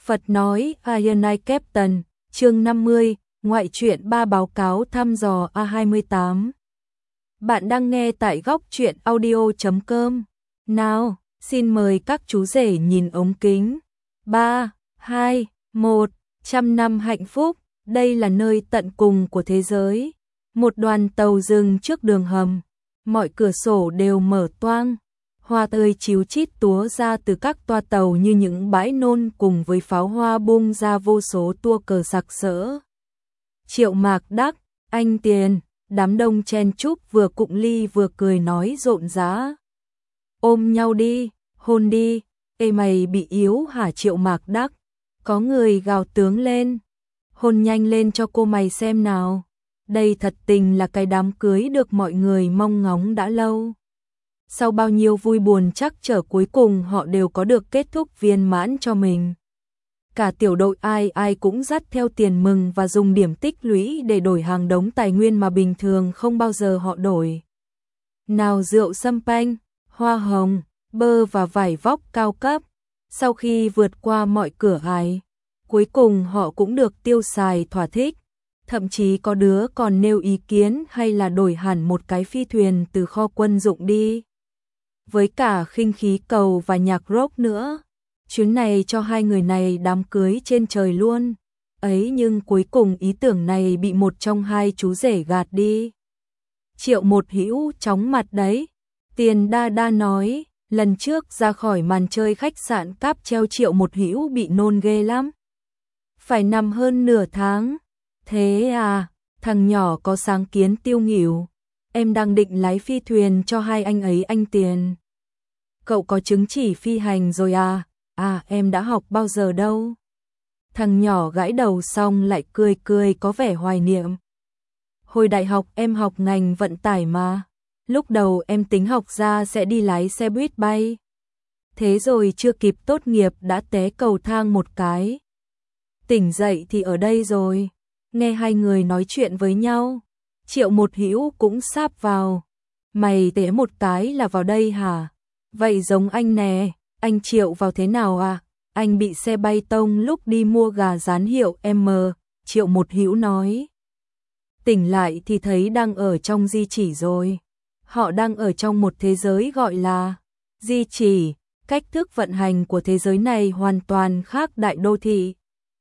Phật nói Iron Eye Captain, chương 50, ngoại truyện 3 báo cáo thăm dò A28. Bạn đang nghe tại góc truyện audio.com. Nào, xin mời các chú rể nhìn ống kính. 3, 2, 1, trăm năm hạnh phúc, đây là nơi tận cùng của thế giới. Một đoàn tàu dừng trước đường hầm, mọi cửa sổ đều mở toang. Hoa tươi chíu chít túa ra từ các toa tàu như những bãi nôn, cùng với pháo hoa bung ra vô số tua cờ sặc sỡ. Triệu Mạc Đắc, anh Tiền, đám đông chen chúc vừa cụng ly vừa cười nói rộn rã. Ôm nhau đi, hôn đi, ê mày bị yếu hả Triệu Mạc Đắc? Có người gào tướng lên. Hôn nhanh lên cho cô mày xem nào. Đây thật tình là cái đám cưới được mọi người mong ngóng đã lâu. Sau bao nhiêu vui buồn trắc trở, cuối cùng họ đều có được kết thúc viên mãn cho mình. Cả tiểu đội ai ai cũng dắt theo tiền mừng và dùng điểm tích lũy để đổi hàng đống tài nguyên mà bình thường không bao giờ họ đổi. Nào rượu sâm panh, hoa hồng, bơ và vải vóc cao cấp. Sau khi vượt qua mọi cửa ải, cuối cùng họ cũng được tiêu xài thỏa thích. Thậm chí có đứa còn nêu ý kiến hay là đổi hẳn một cái phi thuyền từ kho quân dụng đi. Với cả khinh khí cầu và nhạc rock nữa. Chuyến này cho hai người này đám cưới trên trời luôn. Ấy nhưng cuối cùng ý tưởng này bị một trong hai chú rể gạt đi. Triệu Một Hữu chóng mặt đấy. Tiền Đa Đa nói, lần trước ra khỏi màn chơi khách sạn cáp treo Triệu Một Hữu bị nôn ghê lắm. Phải nằm hơn nửa tháng. Thế à, thằng nhỏ có sáng kiến tiêu nghỉu. Em đang định lái phi thuyền cho hai anh ấy anh Tiền. Cậu có chứng chỉ phi hành rồi à? À, em đã học bao giờ đâu. Thằng nhỏ gãi đầu xong lại cười cười có vẻ hoài niệm. Hồi đại học em học ngành vận tải mà. Lúc đầu em tính học ra sẽ đi lái xe buýt bay. Thế rồi chưa kịp tốt nghiệp đã té cầu thang một cái. Tỉnh dậy thì ở đây rồi. Nghe hai người nói chuyện với nhau, Triệu Một Hữu cũng sáp vào. Mày té một cái là vào đây hả? Vậy giống anh nè, anh Triệu vào thế nào à? Anh bị xe bay tông lúc đi mua gà rán hiệu M, Triệu Một Hữu nói. Tỉnh lại thì thấy đang ở trong di chỉ rồi. Họ đang ở trong một thế giới gọi là di chỉ, cách thức vận hành của thế giới này hoàn toàn khác đại đô thị.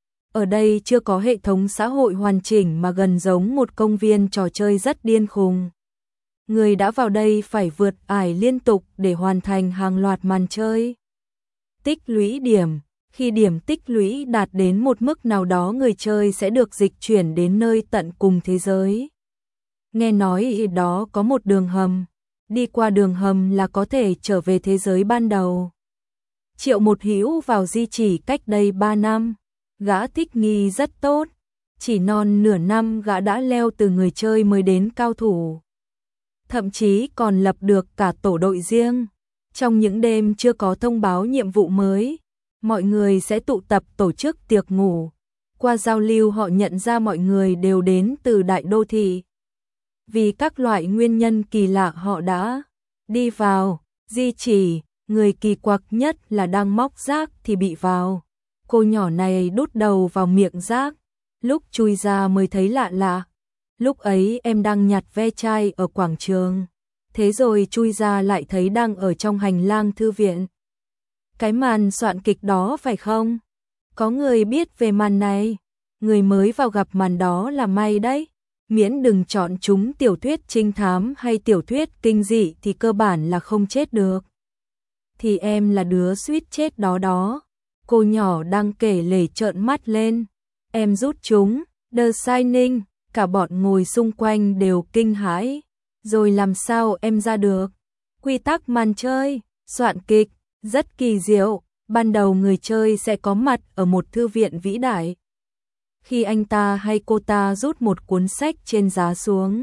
Ở đây chưa có hệ thống xã hội hoàn chỉnh mà gần giống một công viên trò chơi rất điên khùng. Người đã vào đây phải vượt ải liên tục để hoàn thành hàng loạt màn chơi. Tích lũy điểm, khi điểm tích lũy đạt đến một mức nào đó, người chơi sẽ được dịch chuyển đến nơi tận cùng thế giới. Nghe nói đó có một đường hầm, đi qua đường hầm là có thể trở về thế giới ban đầu. Triệu Một Hữu vào di chỉ cách đây 3 năm. Gã thích nghi rất tốt, chỉ non nửa năm gã đã leo từ người chơi mới đến cao thủ. Thậm chí còn lập được cả tổ đội riêng. Trong những đêm chưa có thông báo nhiệm vụ mới, mọi người sẽ tụ tập tổ chức tiệc ngủ. Qua giao lưu họ nhận ra mọi người đều đến từ đại đô thị. Vì các loại nguyên nhân kỳ lạ họ đã đi vào di chỉ. Người kỳ quặc nhất là đang móc rác thì bị vào. Cô nhỏ này đút đầu vào miệng rác, lúc chui ra mới thấy lạ lạ. Lúc ấy em đang nhặt ve chai ở quảng trường, thế rồi chui ra lại thấy đang ở trong hành lang thư viện. Cái màn soạn kịch đó phải không? Có người biết về màn này, người mới vào gặp màn đó là may đấy. Miễn đừng chọn chúng tiểu thuyết trinh thám hay tiểu thuyết kinh dị thì cơ bản là không chết được. Thì em là đứa suýt chết đó đó. Cô nhỏ đang kể lể trợn mắt lên. Em rút chúng, The Shining, cả bọn ngồi xung quanh đều kinh hãi. Rồi làm sao em ra được? Quy tắc màn chơi, soạn kịch, rất kỳ diệu. Ban đầu người chơi sẽ có mặt ở một thư viện vĩ đại. Khi anh ta hay cô ta rút một cuốn sách trên giá xuống,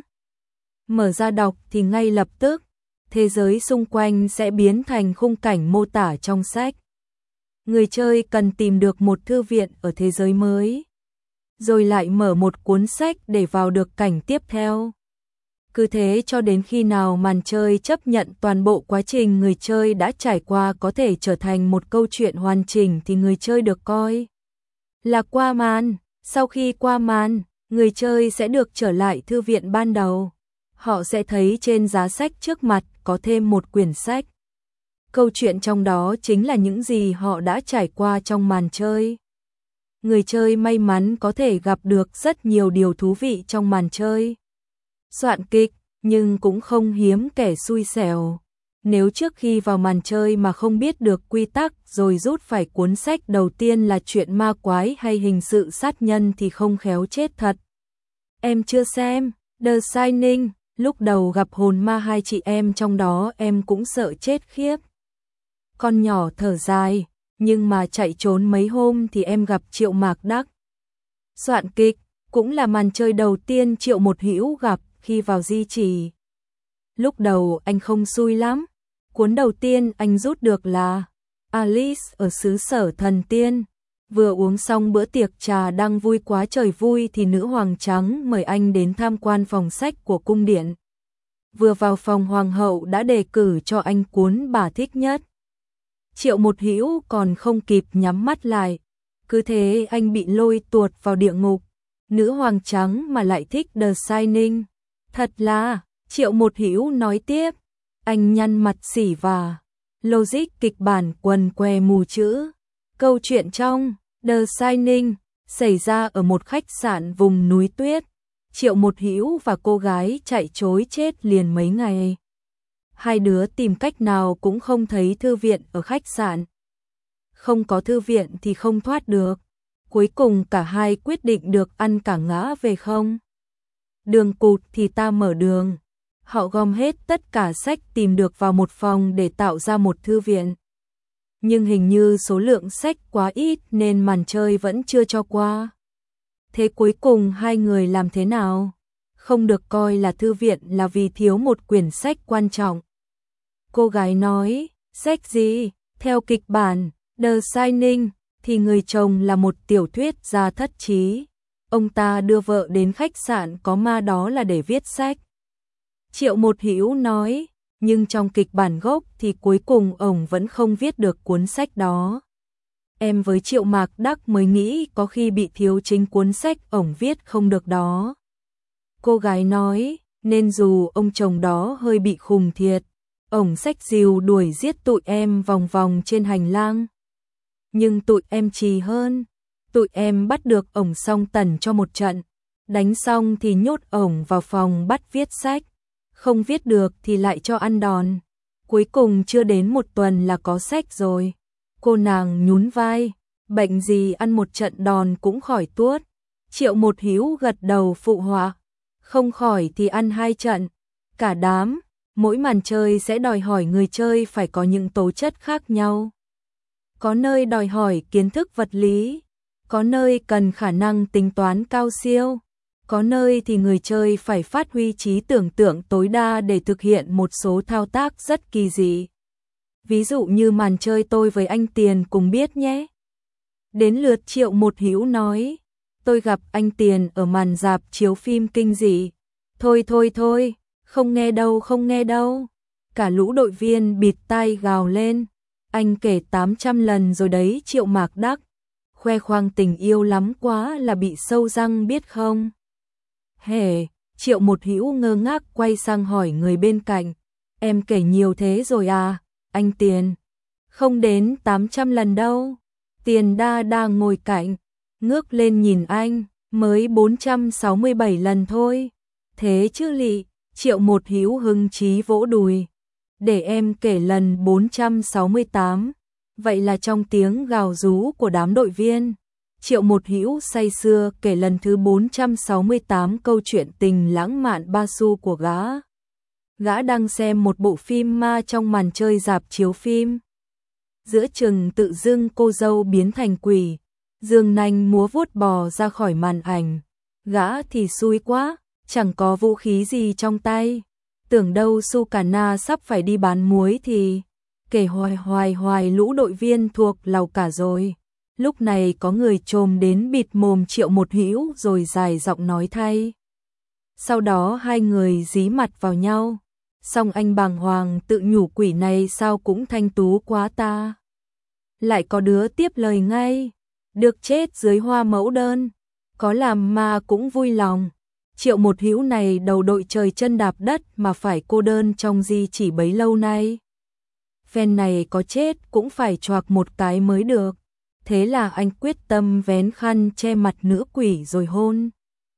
mở ra đọc thì ngay lập tức, thế giới xung quanh sẽ biến thành khung cảnh mô tả trong sách. Người chơi cần tìm được một thư viện ở thế giới mới, rồi lại mở một cuốn sách để vào được cảnh tiếp theo. Cứ thế cho đến khi nào màn chơi chấp nhận toàn bộ quá trình người chơi đã trải qua có thể trở thành một câu chuyện hoàn chỉnh thì người chơi được coi Là qua màn, sau khi qua màn, người chơi sẽ được trở lại thư viện ban đầu. Họ sẽ thấy trên giá sách trước mặt có thêm một quyển sách. Câu chuyện trong đó chính là những gì họ đã trải qua trong màn chơi. Người chơi may mắn có thể gặp được rất nhiều điều thú vị trong màn chơi. Soạn kịch, nhưng cũng không hiếm kẻ xui xẻo. Nếu trước khi vào màn chơi mà không biết được quy tắc rồi rút phải cuốn sách đầu tiên là chuyện ma quái hay hình sự sát nhân thì không khéo chết thật. Em chưa xem The Shining, lúc đầu gặp hồn ma hai chị em trong đó em cũng sợ chết khiếp. Con nhỏ thở dài, nhưng mà chạy trốn mấy hôm thì em gặp Triệu Mạc Đắc. Soạn kịch, cũng là màn chơi đầu tiên Triệu Một Hữu gặp khi vào di chỉ. Lúc đầu anh không xui lắm. Cuốn đầu tiên anh rút được là Alice ở xứ sở thần tiên. Vừa uống xong bữa tiệc trà đang vui quá trời vui thì nữ hoàng trắng mời anh đến tham quan phòng sách của cung điện. Vừa vào phòng hoàng hậu đã đề cử cho anh cuốn bà thích nhất. Triệu Một Hữu còn không kịp nhắm mắt lại. Cứ thế anh bị lôi tuột vào địa ngục. Nữ hoàng trắng mà lại thích The Shining. Thật là, Triệu Một Hữu nói tiếp. Anh nhăn mặt xỉ vả. Logic kịch bản quần què mù chữ. Câu chuyện trong The Shining xảy ra ở một khách sạn vùng núi tuyết. Triệu Một Hữu và cô gái chạy trối chết liền mấy ngày. Hai đứa tìm cách nào cũng không thấy thư viện ở khách sạn. Không có thư viện thì không thoát được. Cuối cùng cả hai quyết định được ăn cả ngã về không. Đường cụt thì ta mở đường. Họ gom hết tất cả sách tìm được vào một phòng để tạo ra một thư viện. Nhưng hình như số lượng sách quá ít nên màn chơi vẫn chưa cho qua. Thế cuối cùng hai người làm thế nào? Không được coi là thư viện là vì thiếu một quyển sách quan trọng. Cô gái nói, sách gì? Theo kịch bản The Shining thì người chồng là một tiểu thuyết gia thất trí. Ông ta đưa vợ đến khách sạn có ma đó là để viết sách. Triệu Một Hữu nói, nhưng trong kịch bản gốc thì cuối cùng ông vẫn không viết được cuốn sách đó. Em với Triệu Mạc Đắc mới nghĩ có khi bị thiếu chính cuốn sách ông viết không được đó. Cô gái nói, nên dù ông chồng đó hơi bị khùng thiệt, ông xách rìu đuổi giết tụi em vòng vòng trên hành lang. Nhưng tụi em trì hơn, tụi em bắt được ổng xong tần cho một trận, đánh xong thì nhốt ổng vào phòng bắt viết sách, không viết được thì lại cho ăn đòn. Cuối cùng chưa đến một tuần là có sách rồi. Cô nàng nhún vai, bệnh gì ăn một trận đòn cũng khỏi tuốt. Triệu Một Hữu gật đầu phụ họa, không khỏi thì ăn hai trận. Cả đám, mỗi màn chơi sẽ đòi hỏi người chơi phải có những tố chất khác nhau. Có nơi đòi hỏi kiến thức vật lý, có nơi cần khả năng tính toán cao siêu, có nơi thì người chơi phải phát huy trí tưởng tượng tối đa để thực hiện một số thao tác rất kỳ dị. Ví dụ như màn chơi tôi với anh Tiền cùng biết nhé. Đến lượt Triệu Một Hữu nói, tôi gặp anh Tiền ở màn rạp chiếu phim kinh dị. Thôi, không nghe đâu. Cả lũ đội viên bịt tai gào lên. Anh kể 800 lần rồi đấy Triệu Mạc Đắc. Khoe khoang tình yêu lắm quá là bị sâu răng biết không? Hề, Triệu Một Hữu ngơ ngác quay sang hỏi người bên cạnh. Em kể nhiều thế rồi à, anh Tiền? Không đến 800 lần đâu. Tiền đa ngồi cạnh, ngước lên nhìn anh, mới 467 lần thôi. Thế chứ lị, Triệu Một Hữu hưng chí vỗ đùi. Để em kể lần 468. Vậy là trong tiếng gào rú của đám đội viên, Triệu Một Hữu say sưa kể lần thứ 468 câu chuyện tình lãng mạn ba xu của gã. Gã đang xem một bộ phim ma trong màn chơi rạp chiếu phim. Giữa chừng tự dưng cô dâu biến thành quỷ, giường nanh múa vuốt bò ra khỏi màn ảnh. Gã thì xui quá, chẳng có vũ khí gì trong tay. Tưởng đâu Sukana sắp phải đi bán muối thì kể hoài lũ đội viên thuộc lầu cả rồi. Lúc này có người trồm đến bịt mồm Triệu Một Hữu rồi dài giọng nói thay. Sau đó hai người dí mặt vào nhau. Xong anh bàng hoàng tự nhủ quỷ này sao cũng thanh tú quá ta. Lại có đứa tiếp lời ngay. được chết dưới hoa mẫu đơn, có làm ma cũng vui lòng. Triệu Một Hữu này đầu đội trời chân đạp đất mà phải cô đơn trong di chỉ bấy lâu nay. Phen này có chết cũng phải choạc một cái mới được. Thế là anh quyết tâm vén khăn che mặt nữ quỷ rồi hôn.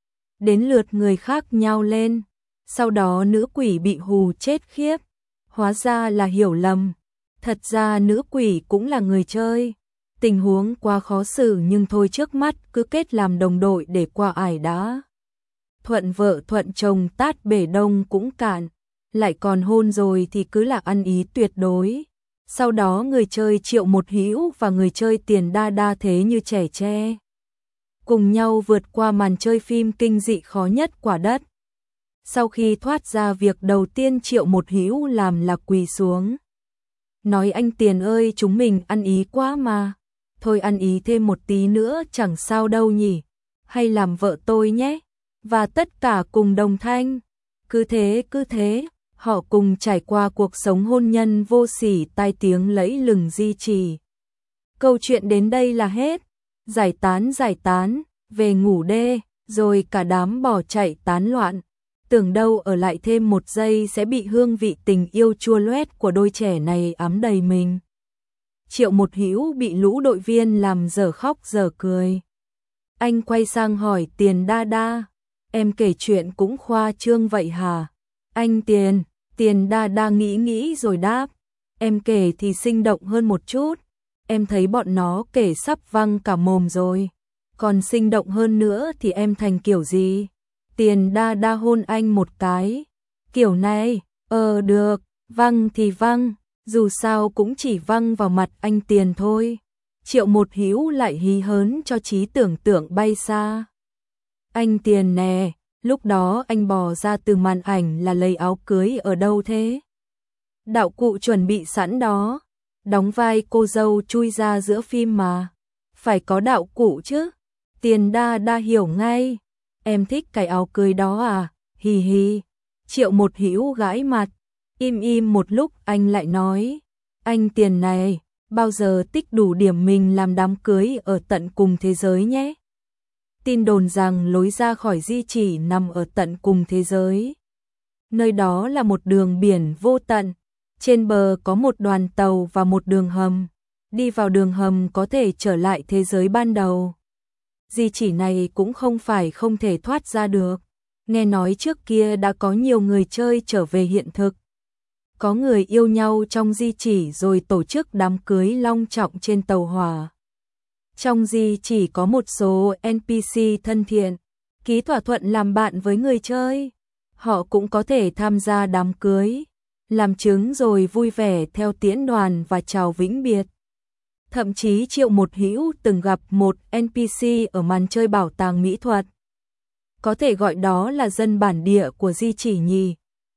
Đến lượt người khác nhao lên, sau đó nữ quỷ bị hù chết khiếp. Hóa ra là hiểu lầm, thật ra nữ quỷ cũng là người chơi. Tình huống quá khó xử nhưng thôi, trước mắt cứ kết làm đồng đội để qua ải đã. Thuận vợ thuận chồng, tát bể đông cũng cạn, lại còn hôn rồi thì cứ là ăn ý tuyệt đối. Sau đó người chơi Triệu Một Hữu và người chơi Tiền Đa Đa thế như trẻ tre, cùng nhau vượt qua màn chơi phim kinh dị khó nhất quả đất. Sau khi thoát ra, việc đầu tiên Triệu Một Hữu làm là quỳ xuống. Nói anh Tiền ơi, chúng mình ăn ý quá mà. Thôi ăn ý thêm một tí nữa chẳng sao đâu nhỉ. Hay làm vợ tôi nhé. Và tất cả cùng đồng thanh. Cứ thế, họ cùng trải qua cuộc sống hôn nhân vô sỉ tai tiếng lẫy lừng di trì. Câu chuyện đến đây là hết. Giải tán, về ngủ đê, rồi cả đám bỏ chạy tán loạn. Tưởng đâu ở lại thêm một giây sẽ bị hương vị tình yêu chua loét của đôi trẻ này ám đầy mình. Triệu Một Hữu bị lũ đội viên làm dở khóc dở cười. Anh quay sang hỏi Tiền Đa Đa, em kể chuyện cũng khoa trương vậy hả? Anh Tiền Đa Đa nghĩ rồi đáp, em kể thì sinh động hơn một chút. Em thấy bọn nó kể sắp văng cả mồm rồi. Còn sinh động hơn nữa thì em thành kiểu gì? Tiền Đa Đa hôn anh một cái. Kiểu này, được, văng thì văng, dù sao cũng chỉ văng vào mặt anh Tiền thôi. Triệu Một Hữu lại hí hớn cho trí tưởng tượng bay xa. Anh Tiền nè, lúc đó anh bò ra từ màn ảnh là lấy áo cưới ở đâu thế? Đạo cụ chuẩn bị sẵn đó, đóng vai cô dâu chui ra giữa phim mà. Phải có đạo cụ chứ. Tiền Đa Đa hiểu ngay. Em thích cái áo cưới đó à? Hì hì. Triệu Một Hữu gãi mặt. Im một lúc anh lại nói, anh Tiền này, bao giờ tích đủ điểm mình làm đám cưới ở tận cùng thế giới nhé. Tin đồn rằng lối ra khỏi di chỉ nằm ở tận cùng thế giới. Nơi đó là một đường biển vô tận. Trên bờ có một đoàn tàu và một đường hầm. Đi vào đường hầm có thể trở lại thế giới ban đầu. Di chỉ này cũng không phải không thể thoát ra được. Nghe nói trước kia đã có nhiều người chơi trở về hiện thực. Có người yêu nhau trong di chỉ rồi tổ chức đám cưới long trọng trên tàu hỏa. Trong di chỉ có một số NPC thân thiện, ký thỏa thuận làm bạn với người chơi. Họ cũng có thể tham gia đám cưới, làm chứng rồi vui vẻ theo tiễn đoàn và chào vĩnh biệt. Thậm chí Triệu Một Hữu từng gặp một NPC ở màn chơi bảo tàng mỹ thuật. Có thể gọi đó là dân bản địa của di chỉ nhỉ.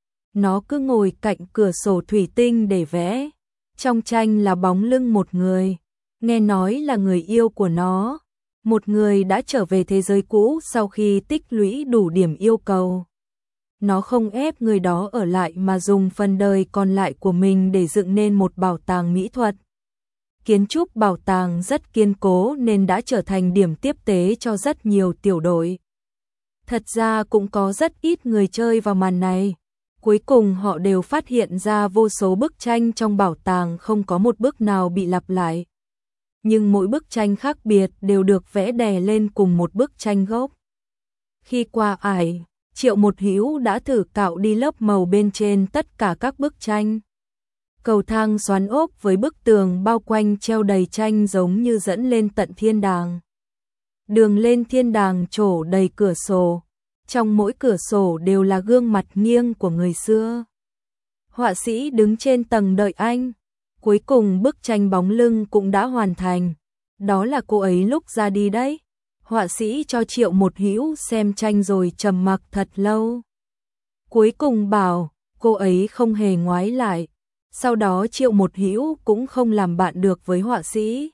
Nó cứ ngồi cạnh cửa sổ thủy tinh để vẽ. Trong tranh là bóng lưng một người. Nghe nói là người yêu của nó. Một người đã trở về thế giới cũ sau khi tích lũy đủ điểm yêu cầu. Nó không ép người đó ở lại mà dùng phần đời còn lại của mình để dựng nên một bảo tàng mỹ thuật. Kiến trúc bảo tàng rất kiên cố nên đã trở thành điểm tiếp tế cho rất nhiều tiểu đội. Thật ra cũng có rất ít người chơi vào màn này. Cuối cùng họ đều phát hiện ra vô số bức tranh trong bảo tàng không có một bức nào bị lặp lại. Nhưng mỗi bức tranh khác biệt đều được vẽ đè lên cùng một bức tranh gốc. Khi qua ải, Triệu Một Hữu đã thử cạo đi lớp màu bên trên tất cả các bức tranh. Cầu thang xoắn ốc với bức tường bao quanh treo đầy tranh giống như dẫn lên tận thiên đàng. Đường lên thiên đàng trổ đầy cửa sổ. Trong mỗi cửa sổ đều là gương mặt nghiêng của người xưa. Họa sĩ đứng trên tầng đợi anh. Cuối cùng bức tranh bóng lưng cũng đã hoàn thành. Đó là cô ấy lúc ra đi đấy. Họa sĩ cho Triệu Một Hữu xem tranh rồi trầm mặc thật lâu. Cuối cùng bảo cô ấy không hề ngoái lại. Sau đó Triệu Một Hữu cũng không làm bạn được với họa sĩ.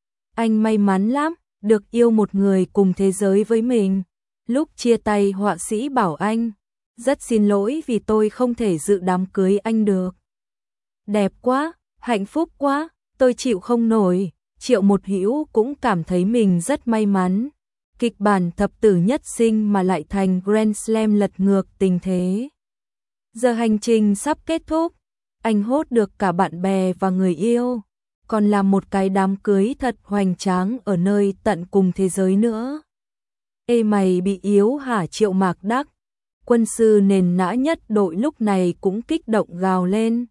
Anh may mắn lắm, được yêu một người cùng thế giới với mình. Lúc chia tay họa sĩ bảo anh, rất xin lỗi vì tôi không thể dự đám cưới anh được. Đẹp quá, hạnh phúc quá, tôi chịu không nổi. Triệu Một Hữu cũng cảm thấy mình rất may mắn. Kịch bản thập tử nhất sinh mà lại thành Grand Slam lật ngược tình thế. Giờ hành trình sắp kết thúc, anh hốt được cả bạn bè và người yêu, còn làm một cái đám cưới thật hoành tráng ở nơi tận cùng thế giới nữa. Ê mày bị yếu hả Triệu Mạc Đắc? Quân sư nền nã nhất đội lúc này cũng kích động gào lên.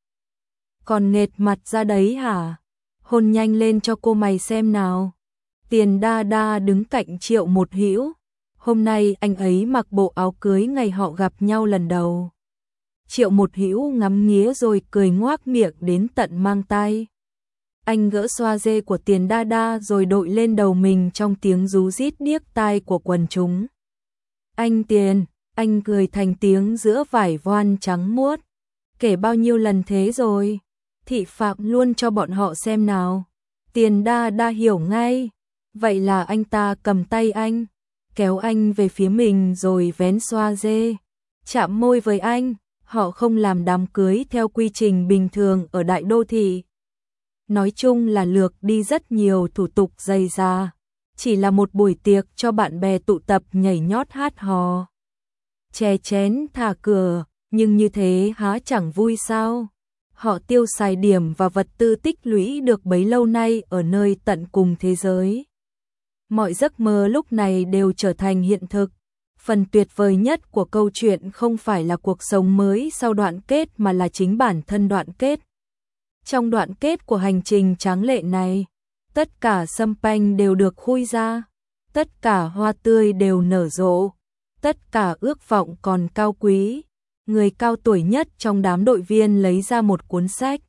Còn nghệt mặt ra đấy hả? Hôn nhanh lên cho cô mày xem nào. Tiền Đa Đa đứng cạnh Triệu Một Hữu. Hôm nay anh ấy mặc bộ áo cưới ngày họ gặp nhau lần đầu. Triệu Một Hữu ngắm nghía rồi cười ngoác miệng đến tận mang tai. Anh gỡ xoa dê của Tiền Đa Đa rồi đội lên đầu mình trong tiếng rú rít điếc tai của quần chúng. Anh Tiền, anh cười thành tiếng giữa vải voan trắng muốt. Kể bao nhiêu lần thế rồi? Thị phạm luôn cho bọn họ xem nào. Tiền Đa Đa hiểu ngay. Vậy là anh ta cầm tay anh, kéo anh về phía mình rồi vén xoa dê, chạm môi với anh. Họ không làm đám cưới theo quy trình bình thường ở đại đô thị. Nói chung là lược đi rất nhiều thủ tục dày dà. Chỉ là một buổi tiệc cho bạn bè tụ tập nhảy nhót hát hò, chè chén thả cửa, nhưng như thế há chẳng vui sao? Họ tiêu xài điểm và vật tư tích lũy được bấy lâu nay ở nơi tận cùng thế giới. Mọi giấc mơ lúc này đều trở thành hiện thực. Phần tuyệt vời nhất của câu chuyện không phải là cuộc sống mới sau đoạn kết mà là chính bản thân đoạn kết. Trong đoạn kết của hành trình tráng lệ này, tất cả sâm panh đều được khui ra, tất cả hoa tươi đều nở rộ, tất cả ước vọng còn cao quý. Người cao tuổi nhất trong đám đội viên lấy ra một cuốn sách.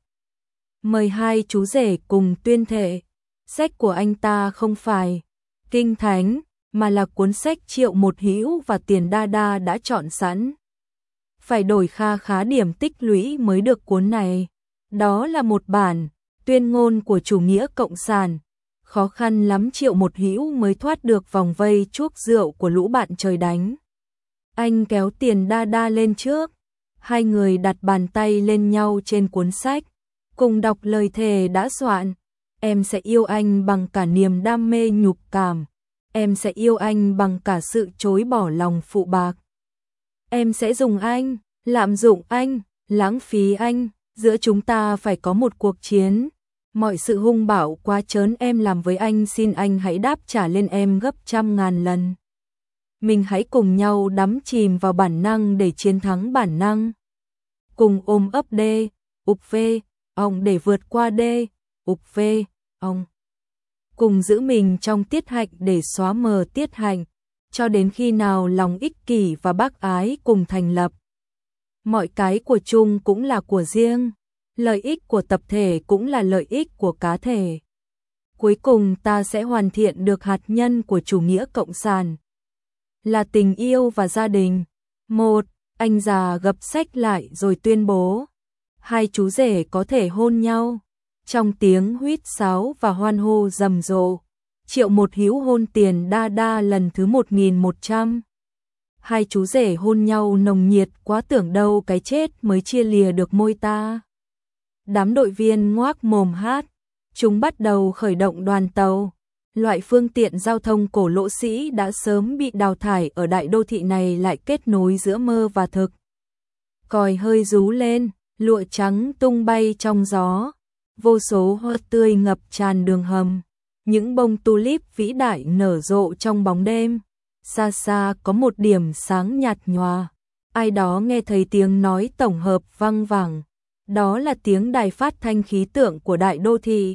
Mời hai chú rể cùng tuyên thệ. Sách của anh ta không phải kinh thánh, mà là cuốn sách Triệu Một Hữu và Tiền Đa Đa đã chọn sẵn. Phải đổi kha khá điểm tích lũy mới được cuốn này. Đó là một bản tuyên ngôn của chủ nghĩa cộng sản. Khó khăn lắm Triệu Một Hữu mới thoát được vòng vây chuốc rượu của lũ bạn trời đánh. Anh kéo Tiền Đa Đa lên trước. Hai người đặt bàn tay lên nhau trên cuốn sách, cùng đọc lời thề đã soạn. Em sẽ yêu anh bằng cả niềm đam mê nhục cảm. Em sẽ yêu anh bằng cả sự chối bỏ lòng phụ bạc. Em sẽ dùng anh, lạm dụng anh, lãng phí anh. Giữa chúng ta phải có một cuộc chiến. Mọi sự hung bạo quá trớn em làm với anh, xin anh hãy đáp trả lên em gấp 100.000 lần. Mình hãy cùng nhau đắm chìm vào bản năng để chiến thắng bản năng. Cùng ôm ấp đê, ục vê, ong để vượt qua đê, ục vê, ong. Cùng giữ mình trong tiết hạnh để xóa mờ tiết hạnh, cho đến khi nào lòng ích kỷ và bác ái cùng thành lập. Mọi cái của chung cũng là của riêng, lợi ích của tập thể cũng là lợi ích của cá thể. Cuối cùng ta sẽ hoàn thiện được hạt nhân của chủ nghĩa cộng sản. Là tình yêu và gia đình. Một, anh già gập sách lại rồi tuyên bố. Hai chú rể có thể hôn nhau. Trong tiếng huýt sáo và hoan hô rầm rộ, Triệu Một Hữu hôn Tiền Đa Đa lần thứ 1100. Hai chú rể hôn nhau nồng nhiệt quá, tưởng đâu cái chết mới chia lìa được môi ta. Đám đội viên ngoác mồm hát. Chúng bắt đầu khởi động đoàn tàu. Loại phương tiện giao thông cổ lỗ sĩ đã sớm bị đào thải ở đại đô thị này lại kết nối giữa mơ và thực. Còi hơi rú lên, lụa trắng tung bay trong gió. Vô số hoa tươi ngập tràn đường hầm. Những bông tulip vĩ đại nở rộ trong bóng đêm. Xa xa có một điểm sáng nhạt nhòa. Ai đó nghe thấy tiếng nói tổng hợp vang vẳng. Đó là tiếng đài phát thanh khí tượng của đại đô thị.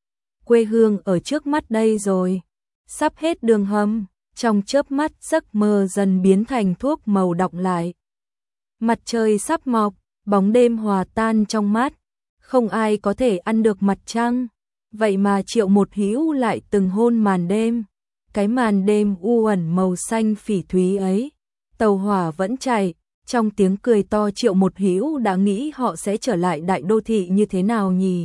Quê hương ở trước mắt đây rồi. Sắp hết đường hầm. Trong chớp mắt giấc mơ dần biến thành thuốc màu đọng lại. Mặt trời sắp mọc, bóng đêm hòa tan trong mát. Không ai có thể ăn được mặt trăng. Vậy mà Triệu Một Hữu lại từng hôn màn đêm. Cái màn đêm u ẩn màu xanh phỉ thúy ấy. Tàu hỏa vẫn chạy. Trong tiếng cười to, Triệu Một Hữu đã nghĩ họ sẽ trở lại đại đô thị như thế nào nhỉ?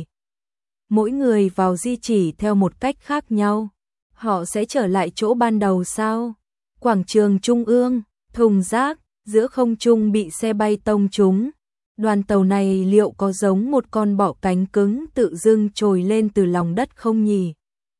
Mỗi người vào di chỉ theo một cách khác nhau. Họ sẽ trở lại chỗ ban đầu sao? Quảng trường Trung ương, thùng rác, giữa không trung bị xe bay tông trúng. Đoàn tàu này liệu có giống một con bọ cánh cứng tự dưng trồi lên từ lòng đất không nhỉ?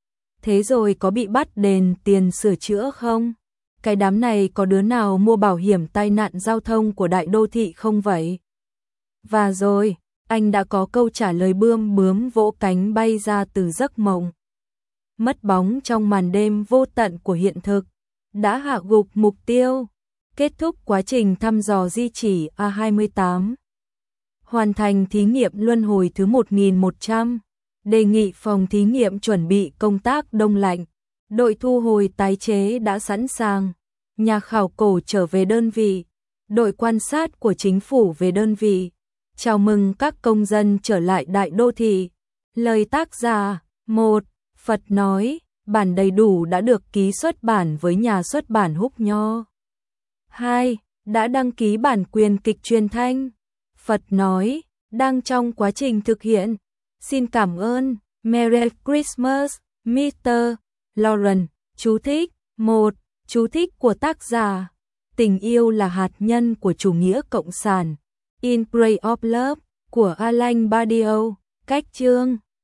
Thế rồi có bị bắt đền tiền sửa chữa không? Cái đám này có đứa nào mua bảo hiểm tai nạn giao thông của đại đô thị không vậy? Và rồi, anh đã có câu trả lời bươm bướm vỗ cánh bay ra từ giấc mộng. Mất bóng trong màn đêm vô tận của hiện thực, đã hạ gục mục tiêu, kết thúc quá trình thăm dò di chỉ A28. Hoàn thành thí nghiệm luân hồi thứ 1100, đề nghị phòng thí nghiệm chuẩn bị công tác đông lạnh, đội thu hồi tái chế đã sẵn sàng, nhà khảo cổ trở về đơn vị, đội quan sát của chính phủ về đơn vị, chào mừng các công dân trở lại đại đô thị. Lời tác giả: 1. Phật nói, bản đầy đủ đã được ký xuất bản với nhà xuất bản Húc Nho. 2. Đã đăng ký bản quyền kịch truyền thanh. Phật nói, đang trong quá trình thực hiện. Xin cảm ơn. Merry Christmas, Mr. Lawrence. Chú thích. 1. Chú thích của tác giả. Tình yêu là hạt nhân của chủ nghĩa cộng sản. In Praise of Love của Alain Badiou. Cách chương